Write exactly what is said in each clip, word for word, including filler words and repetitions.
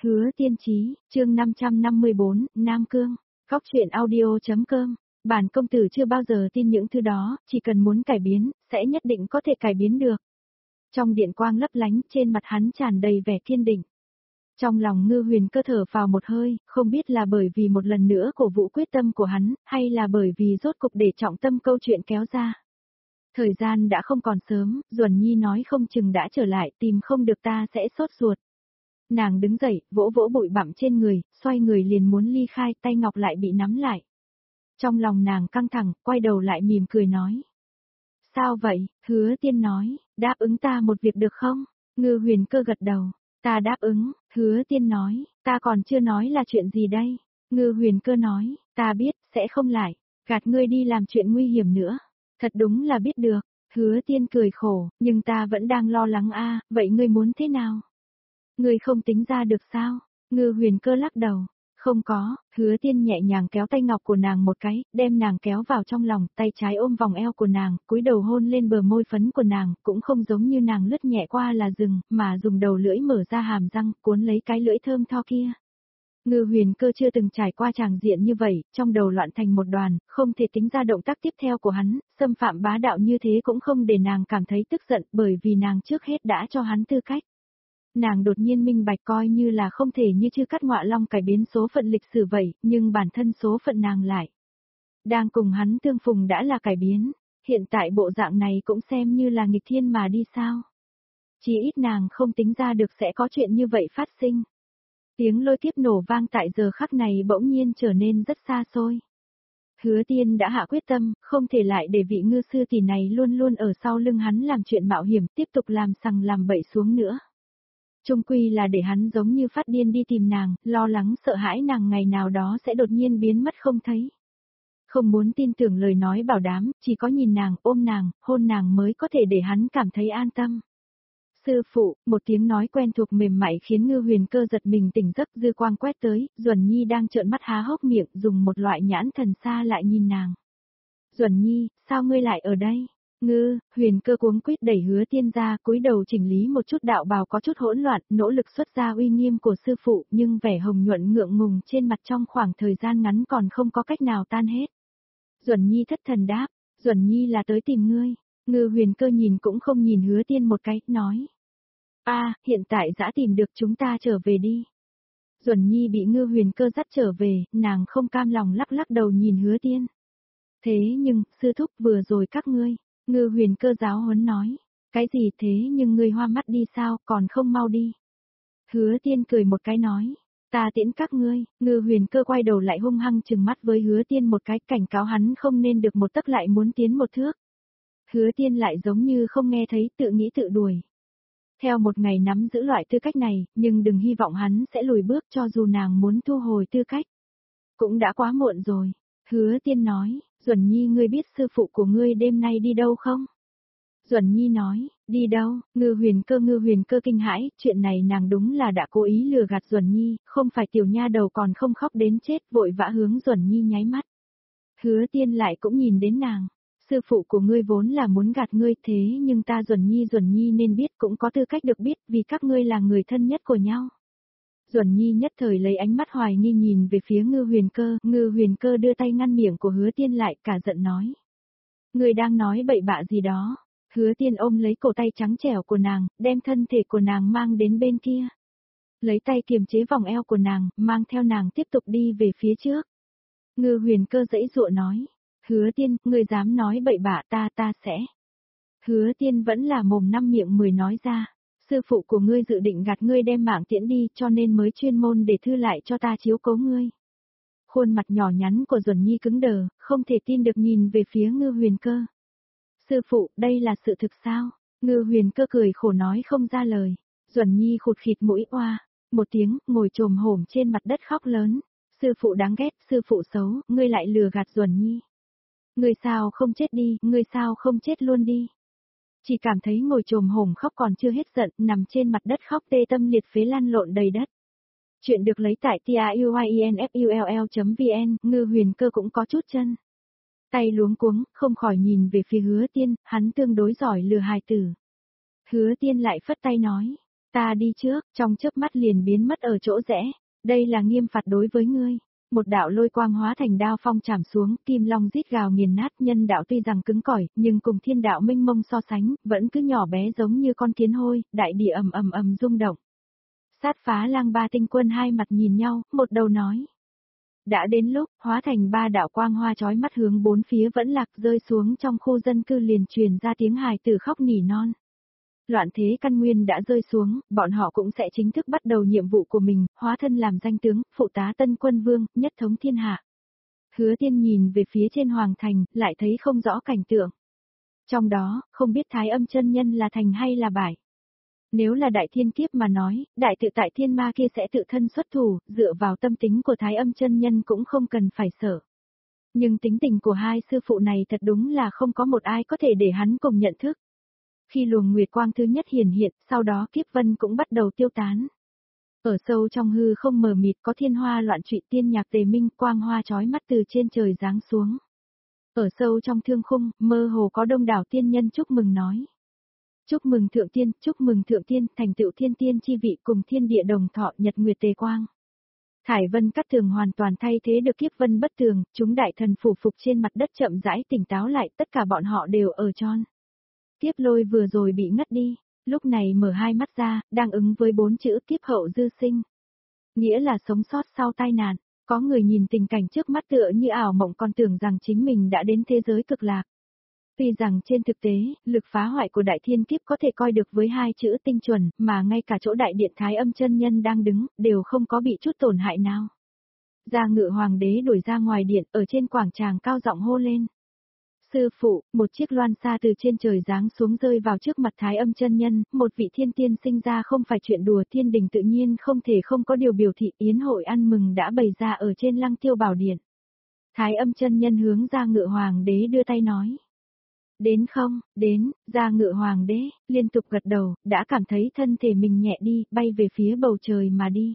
Hứa Tiên Chí, chương năm trăm năm mươi bốn, Nam Cương, Góc truyện audio.com. Bản công tử chưa bao giờ tin những thứ đó, chỉ cần muốn cải biến, sẽ nhất định có thể cải biến được. Trong điện quang lấp lánh, trên mặt hắn tràn đầy vẻ kiên định. Trong lòng Ngư Huyền Cơ thở vào một hơi, không biết là bởi vì một lần nữa cổ vũ quyết tâm của hắn, hay là bởi vì rốt cục để trọng tâm câu chuyện kéo ra. Thời gian đã không còn sớm, Duẩn Nhi nói không chừng đã trở lại, tìm không được ta sẽ sốt ruột. Nàng đứng dậy, vỗ vỗ bụi bặm trên người, xoay người liền muốn ly khai, tay ngọc lại bị nắm lại. Trong lòng nàng căng thẳng, quay đầu lại mỉm cười nói. Sao vậy? Hứa Tiên nói, đáp ứng ta một việc được không? Ngư Huyền Cơ gật đầu, ta đáp ứng. Hứa Tiên nói, ta còn chưa nói là chuyện gì đây? Ngư Huyền Cơ nói, ta biết, sẽ không lại, gạt ngươi đi làm chuyện nguy hiểm nữa. Thật đúng là biết được. Hứa Tiên cười khổ, nhưng ta vẫn đang lo lắng a, vậy ngươi muốn thế nào? Ngươi không tính ra được sao? Ngư Huyền Cơ lắc đầu. Không có. Hứa Tiên nhẹ nhàng kéo tay ngọc của nàng một cái, đem nàng kéo vào trong lòng, tay trái ôm vòng eo của nàng, cúi đầu hôn lên bờ môi phấn của nàng, cũng không giống như nàng lướt nhẹ qua là dừng, mà dùng đầu lưỡi mở ra hàm răng, cuốn lấy cái lưỡi thơm tho kia. Ngư Huyền Cơ chưa từng trải qua tràng diện như vậy, trong đầu loạn thành một đoàn, không thể tính ra động tác tiếp theo của hắn, xâm phạm bá đạo như thế cũng không để nàng cảm thấy tức giận, bởi vì nàng trước hết đã cho hắn tư cách. Nàng đột nhiên minh bạch coi như là không thể như Chư Cát Ngọa Long cải biến số phận lịch sử vậy, nhưng bản thân số phận nàng lại. Đang cùng hắn tương phùng đã là cải biến, hiện tại bộ dạng này cũng xem như là nghịch thiên mà đi sao. Chỉ ít nàng không tính ra được sẽ có chuyện như vậy phát sinh. Tiếng lôi kiếp nổ vang tại giờ khắc này bỗng nhiên trở nên rất xa xôi. Hứa Tiên đã hạ quyết tâm, không thể lại để vị ngư sư tỷ này luôn luôn ở sau lưng hắn làm chuyện mạo hiểm, tiếp tục làm sằng làm bậy xuống nữa. Chung quy là để hắn giống như phát điên đi tìm nàng, lo lắng sợ hãi nàng ngày nào đó sẽ đột nhiên biến mất không thấy. Không muốn tin tưởng lời nói bảo đảm, chỉ có nhìn nàng, ôm nàng, hôn nàng mới có thể để hắn cảm thấy an tâm. Sư phụ, một tiếng nói quen thuộc mềm mại khiến Ngư Huyền Cơ giật mình tỉnh giấc, dư quang quét tới, Duẩn Nhi đang trợn mắt há hốc miệng, dùng một loại nhãn thần xa lại nhìn nàng. Duẩn Nhi, sao ngươi lại ở đây? Ngư Huyền Cơ cuống quýt đẩy Hứa Tiên ra, cúi đầu chỉnh lý một chút đạo bào có chút hỗn loạn, nỗ lực xuất ra uy nghiêm của sư phụ, nhưng vẻ hồng nhuận ngượng ngùng trên mặt trong khoảng thời gian ngắn còn không có cách nào tan hết. Duẩn Nhi thất thần đáp, Duẩn Nhi là tới tìm ngươi. Ngư Huyền Cơ nhìn cũng không nhìn Hứa Tiên một cái, nói. A, à, hiện tại đã tìm được, chúng ta trở về đi. Duẩn Nhi bị Ngư Huyền Cơ dắt trở về, nàng không cam lòng lắc lắc đầu nhìn Hứa Tiên. Thế nhưng, sư thúc vừa rồi các ngươi. Ngư Huyền Cơ giáo huấn nói, cái gì thế nhưng ngươi hoa mắt đi sao, còn không mau đi. Hứa Tiên cười một cái nói, ta tiễn các ngươi. Ngư Huyền Cơ quay đầu lại hung hăng trừng mắt với Hứa Tiên một cái, cảnh cáo hắn không nên được một tấc lại muốn tiến một thước. Hứa Tiên lại giống như không nghe thấy, tự nghĩ tự đuổi. Theo một ngày nắm giữ loại tư cách này, nhưng đừng hy vọng hắn sẽ lùi bước cho dù nàng muốn thu hồi tư cách. Cũng đã quá muộn rồi. Hứa Tiên nói, Duẩn Nhi ngươi biết sư phụ của ngươi đêm nay đi đâu không? Duẩn Nhi nói, đi đâu? Ngư Huyền Cơ Ngư Huyền Cơ kinh hãi, chuyện này nàng đúng là đã cố ý lừa gạt Duẩn Nhi, không phải tiểu nha đầu còn không khóc đến chết, vội vã hướng Duẩn Nhi nháy mắt. Hứa Tiên lại cũng nhìn đến nàng, sư phụ của ngươi vốn là muốn gạt ngươi thế nhưng ta Duẩn Nhi Duẩn Nhi nên biết cũng có tư cách được biết vì các ngươi là người thân nhất của nhau. Duẩn Nhi nhất thời lấy ánh mắt hoài nghi nhìn về phía Ngư Huyền Cơ, Ngư Huyền Cơ đưa tay ngăn miệng của Hứa Tiên lại, cả giận nói. Người đang nói bậy bạ gì đó. Hứa Tiên ôm lấy cổ tay trắng trẻo của nàng, đem thân thể của nàng mang đến bên kia. Lấy tay kiềm chế vòng eo của nàng, mang theo nàng tiếp tục đi về phía trước. Ngư Huyền Cơ giãy giụa nói. Hứa Tiên, ngươi dám nói bậy bạ ta ta sẽ. Hứa Tiên vẫn là mồm năm miệng mười nói ra. Sư phụ của ngươi dự định gạt ngươi đem mạng tiễn đi cho nên mới chuyên môn để thư lại cho ta chiếu cố ngươi. Khuôn mặt nhỏ nhắn của Duẩn Nhi cứng đờ, không thể tin được nhìn về phía Ngư Huyền Cơ. Sư phụ, đây là sự thực sao? Ngư Huyền Cơ cười khổ nói không ra lời. Duẩn Nhi khụt khịt mũi oa, một tiếng, ngồi chồm hổm trên mặt đất khóc lớn. Sư phụ đáng ghét, sư phụ xấu, ngươi lại lừa gạt Duẩn Nhi. Ngươi sao không chết đi, ngươi sao không chết luôn đi. Chỉ cảm thấy ngồi chồm hổm khóc còn chưa hết giận, nằm trên mặt đất khóc tê tâm liệt phế lăn lộn đầy đất. Chuyện được lấy tại tiuinfull chấm vn, Ngư Huyền Cơ cũng có chút chân. Tay luống cuống, không khỏi nhìn về phía Hứa Tiên, hắn tương đối giỏi lừa hài tử. Hứa Tiên lại phất tay nói, Ta đi trước, trong chớp mắt liền biến mất ở chỗ rẽ. Đây là nghiêm phạt đối với ngươi. Một đạo lôi quang hóa thành đao phong chạm xuống, kim long rít gào nghiền nát. Nhân đạo tuy rằng cứng cỏi, nhưng cùng thiên đạo mênh mông so sánh, vẫn cứ nhỏ bé giống như con kiến hôi, đại địa ầm ầm ầm rung động. Sát phá lang ba tinh quân hai mặt nhìn nhau, một đầu nói. Đã đến lúc, hóa thành ba đạo quang hoa chói mắt hướng bốn phía vẫn lạc rơi xuống trong khu dân cư liền truyền ra tiếng hài tử khóc nỉ non. Loạn thế căn nguyên đã rơi xuống, bọn họ cũng sẽ chính thức bắt đầu nhiệm vụ của mình, hóa thân làm danh tướng, phụ tá tân quân vương, nhất thống thiên hạ. Hứa Tiên nhìn về phía trên hoàng thành, lại thấy không rõ cảnh tượng. Trong đó, không biết Thái Âm chân nhân là thành hay là bại. Nếu là đại thiên kiếp mà nói, đại tự tại thiên ma kia sẽ tự thân xuất thủ, dựa vào tâm tính của Thái Âm chân nhân cũng không cần phải sợ. Nhưng tính tình của hai sư phụ này thật đúng là không có một ai có thể để hắn cùng nhận thức. Khi luồng nguyệt quang thứ nhất hiển hiện, sau đó kiếp vân cũng bắt đầu tiêu tán. Ở sâu trong hư không mờ mịt có thiên hoa loạn trụy tiên nhạc tề minh, quang hoa chói mắt từ trên trời giáng xuống. Ở sâu trong thương khung, mơ hồ có đông đảo tiên nhân chúc mừng nói. Chúc mừng thượng tiên, chúc mừng thượng tiên, thành tựu thiên tiên chi vị cùng thiên địa đồng thọ nhật nguyệt tề quang. Thải vân cắt tường hoàn toàn thay thế được kiếp vân bất tường, chúng đại thần phủ phục trên mặt đất chậm rãi tỉnh táo lại, tất cả bọn họ đều ở tròn. Kiếp lôi vừa rồi bị ngất đi, lúc này mở hai mắt ra, đang ứng với bốn chữ kiếp hậu dư sinh. Nghĩa là sống sót sau tai nạn, có người nhìn tình cảnh trước mắt tựa như ảo mộng còn tưởng rằng chính mình đã đến thế giới cực lạc. Tuy rằng trên thực tế, lực phá hoại của đại thiên kiếp có thể coi được với hai chữ tinh chuẩn, mà ngay cả chỗ đại điện Thái Âm chân nhân đang đứng, đều không có bị chút tổn hại nào. Gia Ngự Hoàng đế đuổi ra ngoài điện, ở trên quảng tràng cao giọng hô lên. Sư phụ, một chiếc loan xa từ trên trời giáng xuống rơi vào trước mặt Thái Âm chân nhân, một vị thiên tiên sinh ra không phải chuyện đùa, thiên đình tự nhiên không thể không có điều biểu thị, yến hội ăn mừng đã bày ra ở trên Lăng Tiêu Bảo Điện. Thái Âm chân nhân hướng Gia Ngự Hoàng đế đưa tay nói. Đến không, đến, Gia Ngự Hoàng đế, liên tục gật đầu, đã cảm thấy thân thể mình nhẹ đi, bay về phía bầu trời mà đi.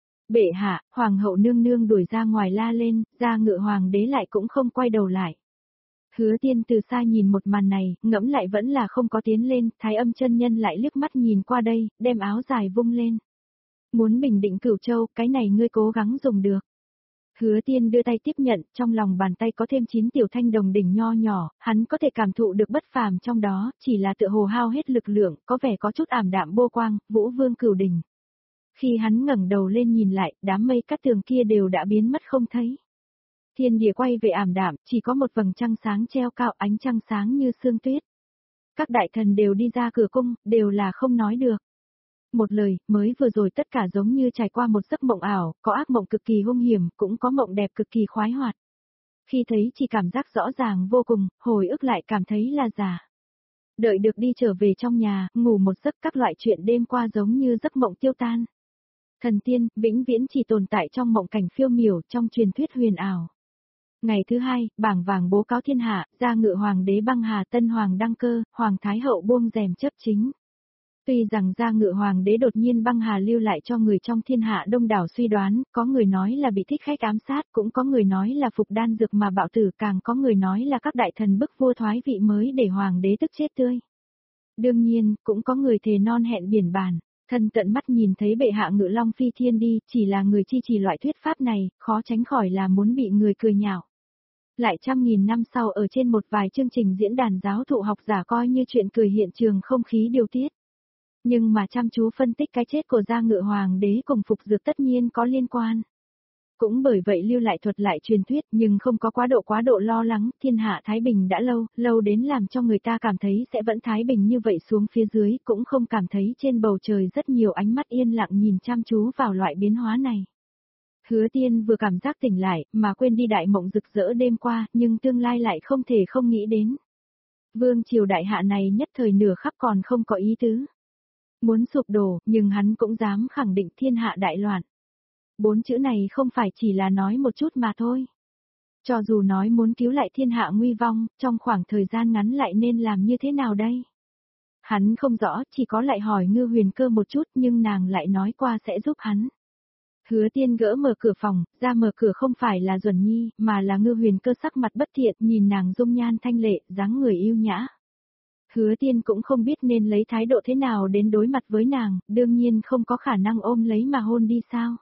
Bệ hạ, Hoàng hậu nương nương đuổi ra ngoài la lên, Gia Ngự Hoàng đế lại cũng không quay đầu lại. Hứa Tiên từ xa nhìn một màn này, ngẫm lại vẫn là không có tiến lên, Thái Âm chân nhân lại liếc mắt nhìn qua đây, đem áo dài vung lên. Muốn bình định Cửu Châu, cái này ngươi cố gắng dùng được. Hứa Tiên đưa tay tiếp nhận, trong lòng bàn tay có thêm chín tiểu thanh đồng đỉnh nho nhỏ, hắn có thể cảm thụ được bất phàm trong đó, chỉ là tựa hồ hao hết lực lượng, có vẻ có chút ảm đạm bô quang, Vũ Vương Cửu Đỉnh. Khi hắn ngẩng đầu lên nhìn lại, đám mây cát tường kia đều đã biến mất không thấy. Thiên địa quay về ảm đạm, chỉ có một vầng trăng sáng treo cao, ánh trăng sáng như sương tuyết. Các đại thần đều đi ra cửa cung, đều là không nói được. Một lời, mới vừa rồi tất cả giống như trải qua một giấc mộng ảo, có ác mộng cực kỳ hung hiểm, cũng có mộng đẹp cực kỳ khoái hoạt. Khi thấy chỉ cảm giác rõ ràng vô cùng, hồi ức lại cảm thấy là giả. Đợi được đi trở về trong nhà, ngủ một giấc các loại chuyện đêm qua giống như giấc mộng tiêu tan. Thần tiên, vĩnh viễn chỉ tồn tại trong mộng cảnh phiêu miểu, trong truyền thuyết huyền ảo. Ngày thứ hai, bảng vàng bố cáo thiên hạ, Gia Ngự Hoàng đế băng hà tân hoàng đăng cơ, Hoàng Thái hậu buông rèm chấp chính. Tuy rằng Gia Ngự Hoàng đế đột nhiên băng hà lưu lại cho người trong thiên hạ đông đảo suy đoán, có người nói là bị thích khách ám sát, cũng có người nói là phục đan dược mà bạo tử, càng có người nói là các đại thần bức vua thoái vị mới để hoàng đế tức chết tươi. Đương nhiên, cũng có người thề non hẹn biển bàn, thân tận mắt nhìn thấy bệ hạ Ngự Long phi thiên đi, chỉ là người chi trì loại thuyết pháp này, khó tránh khỏi là muốn bị người cười nhạo. Lại trăm nghìn năm sau ở trên một vài chương trình diễn đàn giáo thụ học giả coi như chuyện cười hiện trường không khí điều tiết. Nhưng mà chăm chú phân tích cái chết của Gia Ngự Hoàng đế cùng Phục Dược tất nhiên có liên quan. Cũng bởi vậy lưu lại thuật lại truyền thuyết nhưng không có quá độ quá độ lo lắng, thiên hạ Thái Bình đã lâu, lâu đến làm cho người ta cảm thấy sẽ vẫn Thái Bình như vậy xuống phía dưới, cũng không cảm thấy trên bầu trời rất nhiều ánh mắt yên lặng nhìn chăm chú vào loại biến hóa này. Hứa Tiên vừa cảm giác tỉnh lại, mà quên đi đại mộng rực rỡ đêm qua, nhưng tương lai lại không thể không nghĩ đến. Vương triều đại hạ này nhất thời nửa khắc còn không có ý tứ. Muốn sụp đổ, nhưng hắn cũng dám khẳng định thiên hạ đại loạn. Bốn chữ này không phải chỉ là nói một chút mà thôi. Cho dù nói muốn cứu lại thiên hạ nguy vong, trong khoảng thời gian ngắn lại nên làm như thế nào đây? Hắn không rõ, chỉ có lại hỏi Ngư Huyền Cơ một chút nhưng nàng lại nói qua sẽ giúp hắn. Hứa Tiên gỡ mở cửa phòng, ra mở cửa không phải là Duẩn Nhi, mà là Ngư Huyền Cơ sắc mặt bất thiện, nhìn nàng dung nhan thanh lệ, dáng người yêu nhã. Hứa Tiên cũng không biết nên lấy thái độ thế nào đến đối mặt với nàng, đương nhiên không có khả năng ôm lấy mà hôn đi sao.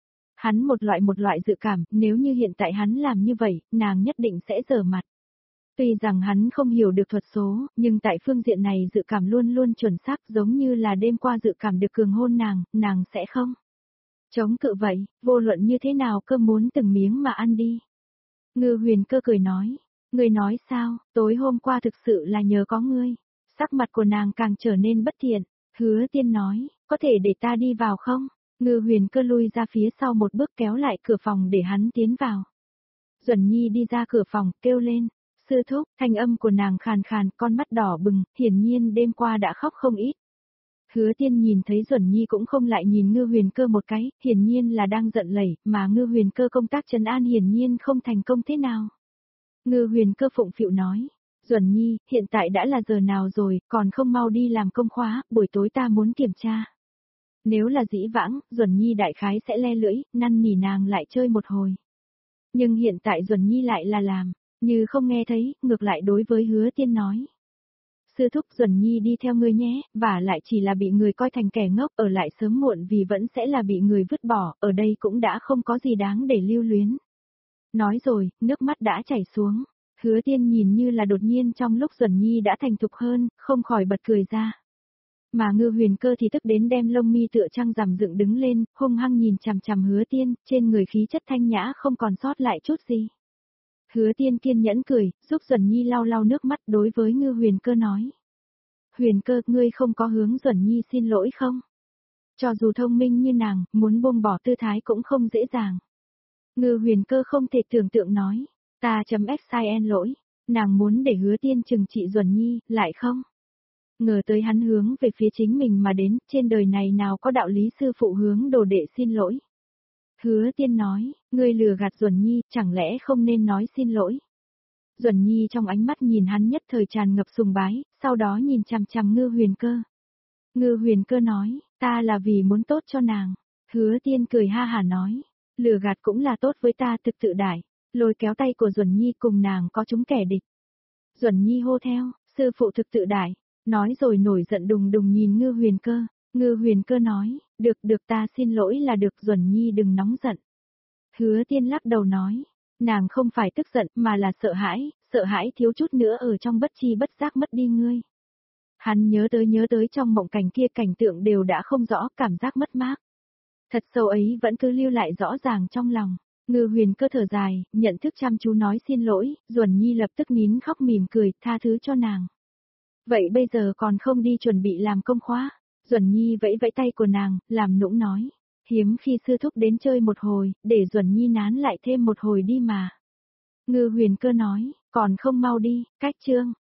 Hắn một loại một loại dự cảm, nếu như hiện tại hắn làm như vậy, nàng nhất định sẽ giở mặt. Tuy rằng hắn không hiểu được thuật số, nhưng tại phương diện này dự cảm luôn luôn chuẩn xác, giống như là đêm qua dự cảm được cường hôn nàng, nàng sẽ không chống cự vậy, vô luận như thế nào cơ muốn từng miếng mà ăn đi. Ngư Huyền Cơ cười nói, ngươi nói sao, tối hôm qua thực sự là nhờ có ngươi. Sắc mặt của nàng càng trở nên bất thiện, Hứa Tiên nói, có thể để ta đi vào không? Ngư Huyền Cơ lui ra phía sau một bước kéo lại cửa phòng để hắn tiến vào. Duẩn Nhi đi ra cửa phòng, kêu lên, sư thúc, thanh âm của nàng khàn khàn, con mắt đỏ bừng, hiển nhiên đêm qua đã khóc không ít. Hứa Tiên nhìn thấy Duẩn Nhi cũng không lại nhìn Ngư Huyền Cơ một cái, hiển nhiên là đang giận lẩy, mà Ngư Huyền Cơ công tác trấn an hiển nhiên không thành công thế nào. Ngư Huyền Cơ phụng phịu nói, Duẩn Nhi, hiện tại đã là giờ nào rồi, còn không mau đi làm công khóa, buổi tối ta muốn kiểm tra. Nếu là dĩ vãng, Duẩn Nhi đại khái sẽ le lưỡi, năn nỉ nàng lại chơi một hồi. Nhưng hiện tại Duẩn Nhi lại là làm, như không nghe thấy, ngược lại đối với Hứa Tiên nói. Sư thúc, Duẩn Nhi đi theo ngươi nhé, và lại chỉ là bị người coi thành kẻ ngốc, ở lại sớm muộn vì vẫn sẽ là bị người vứt bỏ, ở đây cũng đã không có gì đáng để lưu luyến. Nói rồi, nước mắt đã chảy xuống. Hứa Tiên nhìn như là đột nhiên trong lúc Duẩn Nhi đã thành thục hơn, không khỏi bật cười ra. Mà Ngư Huyền Cơ thì tức đến đem lông mi tựa trăng rằm dựng đứng lên, hung hăng nhìn chằm chằm Hứa Tiên, trên người khí chất thanh nhã không còn sót lại chút gì. Hứa Tiên kiên nhẫn cười, giúp Duẩn Nhi lau lau nước mắt đối với Ngư Huyền Cơ nói. Huyền Cơ, ngươi không có hướng Duẩn Nhi xin lỗi không? Cho dù thông minh như nàng, muốn buông bỏ tư thái cũng không dễ dàng. Ngư Huyền Cơ không thể tưởng tượng nói, ta chấm xin lỗi, nàng muốn để Hứa Tiên trừng trị Duẩn Nhi, lại không? Ngờ tới hắn hướng về phía chính mình mà đến, trên đời này nào có đạo lý sư phụ hướng đồ đệ xin lỗi. Hứa Tiên nói, ngươi lừa gạt Duẩn Nhi, chẳng lẽ không nên nói xin lỗi. Duẩn Nhi trong ánh mắt nhìn hắn nhất thời tràn ngập sùng bái, sau đó nhìn chằm chằm Ngư Huyền Cơ. Ngư Huyền Cơ nói, ta là vì muốn tốt cho nàng. Hứa Tiên cười ha hả nói, lừa gạt cũng là tốt với ta, thực tự đại, lôi kéo tay của Duẩn Nhi cùng nàng có chúng kẻ địch. Duẩn Nhi hô theo, sư phụ thực tự đại, nói rồi nổi giận đùng đùng nhìn Ngư Huyền Cơ. Ngư Huyền Cơ nói, được được ta xin lỗi là được, Duẩn Nhi đừng nóng giận. Hứa Tiên lắc đầu nói, nàng không phải tức giận mà là sợ hãi, sợ hãi thiếu chút nữa ở trong bất chi bất giác mất đi ngươi. Hắn nhớ tới nhớ tới trong mộng cảnh kia, cảnh tượng đều đã không rõ, cảm giác mất mát. Thật sâu ấy vẫn cứ lưu lại rõ ràng trong lòng. Ngư Huyền Cơ thở dài, nhận thức chăm chú nói xin lỗi, Duẩn Nhi lập tức nín khóc mỉm cười, tha thứ cho nàng. Vậy bây giờ còn không đi chuẩn bị làm công khóa? Duẩn Nhi vẫy vẫy tay của nàng, làm nũng nói. Hiếm khi sư thúc đến chơi một hồi, để Duẩn Nhi nán lại thêm một hồi đi mà. Ngư Huyền Cơ nói, còn không mau đi, cách chương.